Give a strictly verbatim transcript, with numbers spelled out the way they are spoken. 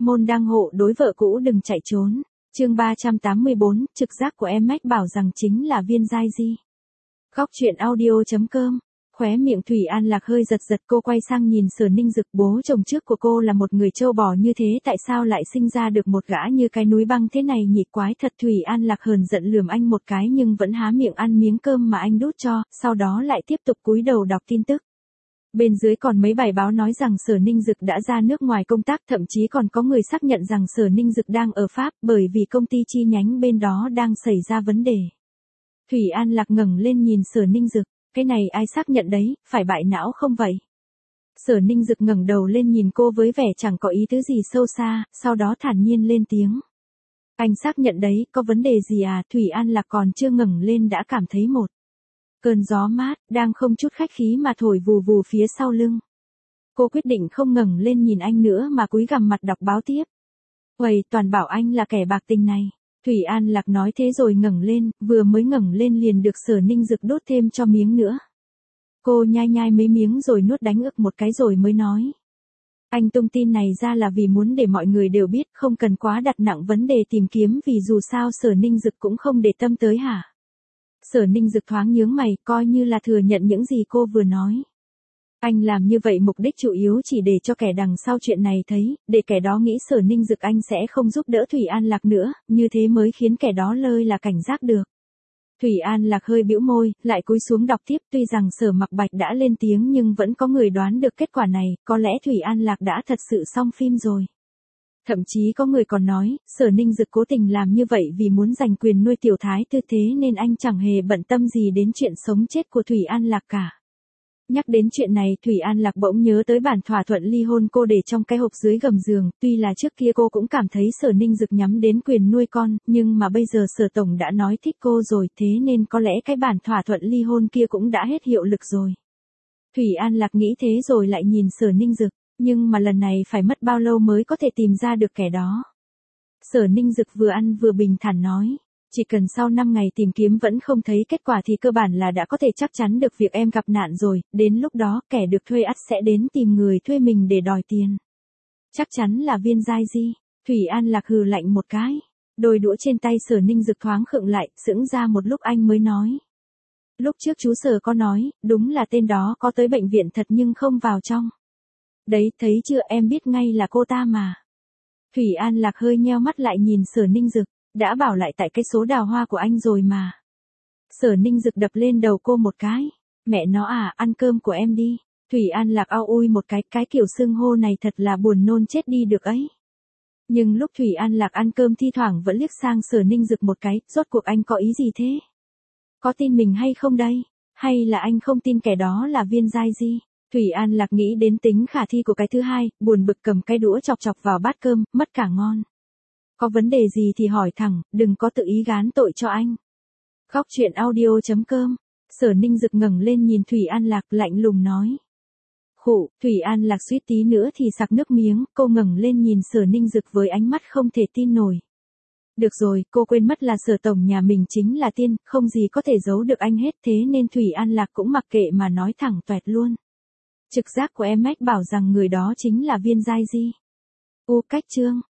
môn đăng hộ đối vợ cũ đừng chạy trốn. Chương ba trăm tám mươi bốn, trực giác của em mách bảo rằng chính là Viên Giai Di. Góc truyện audio chấm com. Khóe miệng Thủy An Lạc hơi giật giật, cô quay sang nhìn Sở Ninh Dực, bố chồng trước của cô là một người trâu bò như thế, tại sao lại sinh ra được một gã như cái núi băng thế này nhỉ, quái thật. Thủy An Lạc hờn giận lườm anh một cái nhưng vẫn há miệng ăn miếng cơm mà anh đút cho, sau đó lại tiếp tục cúi đầu đọc tin tức. Bên dưới còn mấy bài báo nói rằng Sở Ninh Dực đã ra nước ngoài công tác, thậm chí còn có người xác nhận rằng Sở Ninh Dực đang ở Pháp bởi vì công ty chi nhánh bên đó đang xảy ra vấn đề. Thủy An Lạc ngẩng lên nhìn Sở Ninh Dực, cái này ai xác nhận đấy, phải bại não không vậy? Sở Ninh Dực ngẩng đầu lên nhìn cô với vẻ chẳng có ý tứ gì sâu xa, sau đó thản nhiên lên tiếng. Anh xác nhận đấy, có vấn đề gì à? Thủy An Lạc còn chưa ngẩng lên đã cảm thấy một cơn gió mát, đang không chút khách khí mà thổi vù vù phía sau lưng. Cô quyết định không ngẩng lên nhìn anh nữa mà cúi gằm mặt đọc báo tiếp. Uầy, toàn bảo anh là kẻ bạc tình này. Thủy An Lạc nói thế rồi ngẩng lên, vừa mới ngẩng lên liền được Sở Ninh Dực đốt thêm cho miếng nữa. Cô nhai nhai mấy miếng rồi nuốt đánh ực một cái rồi mới nói. Anh tung tin này ra là vì muốn để mọi người đều biết, không cần quá đặt nặng vấn đề tìm kiếm, vì dù sao Sở Ninh Dực cũng không để tâm tới hả? Sở Ninh Dực thoáng nhướng mày, coi như là thừa nhận những gì cô vừa nói. Anh làm như vậy mục đích chủ yếu chỉ để cho kẻ đằng sau chuyện này thấy, để kẻ đó nghĩ Sở Ninh Dực anh sẽ không giúp đỡ Thủy An Lạc nữa, như thế mới khiến kẻ đó lơi là cảnh giác được. Thủy An Lạc hơi bĩu môi, lại cúi xuống đọc tiếp, tuy rằng Sở Mặc Bạch đã lên tiếng nhưng vẫn có người đoán được kết quả này, có lẽ Thủy An Lạc đã thật sự xong phim rồi. Thậm chí có người còn nói, Sở Ninh Dực cố tình làm như vậy vì muốn giành quyền nuôi tiểu thái tư, thế nên anh chẳng hề bận tâm gì đến chuyện sống chết của Thủy An Lạc cả. Nhắc đến chuyện này, Thủy An Lạc bỗng nhớ tới bản thỏa thuận ly hôn cô để trong cái hộp dưới gầm giường, tuy là trước kia cô cũng cảm thấy Sở Ninh Dực nhắm đến quyền nuôi con, nhưng mà bây giờ Sở Tổng đã nói thích cô rồi, thế nên có lẽ cái bản thỏa thuận ly hôn kia cũng đã hết hiệu lực rồi. Thủy An Lạc nghĩ thế rồi lại nhìn Sở Ninh Dực, nhưng mà lần này phải mất bao lâu mới có thể tìm ra được kẻ đó. Sở Ninh Dực vừa ăn vừa bình thản nói. Chỉ cần sau năm ngày tìm kiếm vẫn không thấy kết quả thì cơ bản là đã có thể chắc chắn được việc em gặp nạn rồi, đến lúc đó kẻ được thuê ắt sẽ đến tìm người thuê mình để đòi tiền. Chắc chắn là Viên Giai Di. Thủy An Lạc hừ lạnh một cái. Đôi đũa trên tay Sở Ninh Dực thoáng khựng lại, sững ra một lúc anh mới nói. Lúc trước chú Sở có nói, đúng là tên đó có tới bệnh viện thật nhưng không vào trong. Đấy, thấy chưa, em biết ngay là cô ta mà. Thủy An Lạc hơi nheo mắt lại nhìn Sở Ninh Dực. Đã bảo lại tại cái số đào hoa của anh rồi mà. Sở Ninh Dực đập lên đầu cô một cái. Mẹ nó à, ăn cơm của em đi. Thủy An Lạc au ui một cái, cái kiểu xưng hô này thật là buồn nôn chết đi được ấy. Nhưng lúc Thủy An Lạc ăn cơm thi thoảng vẫn liếc sang Sở Ninh Dực một cái, rốt cuộc anh có ý gì thế? Có tin mình hay không đây? Hay là anh không tin kẻ đó là Viên Giai Di? Thủy An Lạc nghĩ đến tính khả thi của cái thứ hai, buồn bực cầm cái đũa chọc chọc vào bát cơm, mất cả ngon. Có vấn đề gì thì hỏi thẳng, đừng có tự ý gán tội cho anh. Góc truyện audio chấm com. Sở Ninh Dực ngẩng lên nhìn Thủy An Lạc lạnh lùng nói. Khụ, Thủy An Lạc suýt tí nữa thì sặc nước miếng, cô ngẩng lên nhìn Sở Ninh Dực với ánh mắt không thể tin nổi. Được rồi, cô quên mất là Sở Tổng nhà mình chính là tiên, không gì có thể giấu được anh hết, thế nên Thủy An Lạc cũng mặc kệ mà nói thẳng toẹt luôn. Trực giác của em mách bảo rằng người đó chính là Viên Giai Di. U cách chương.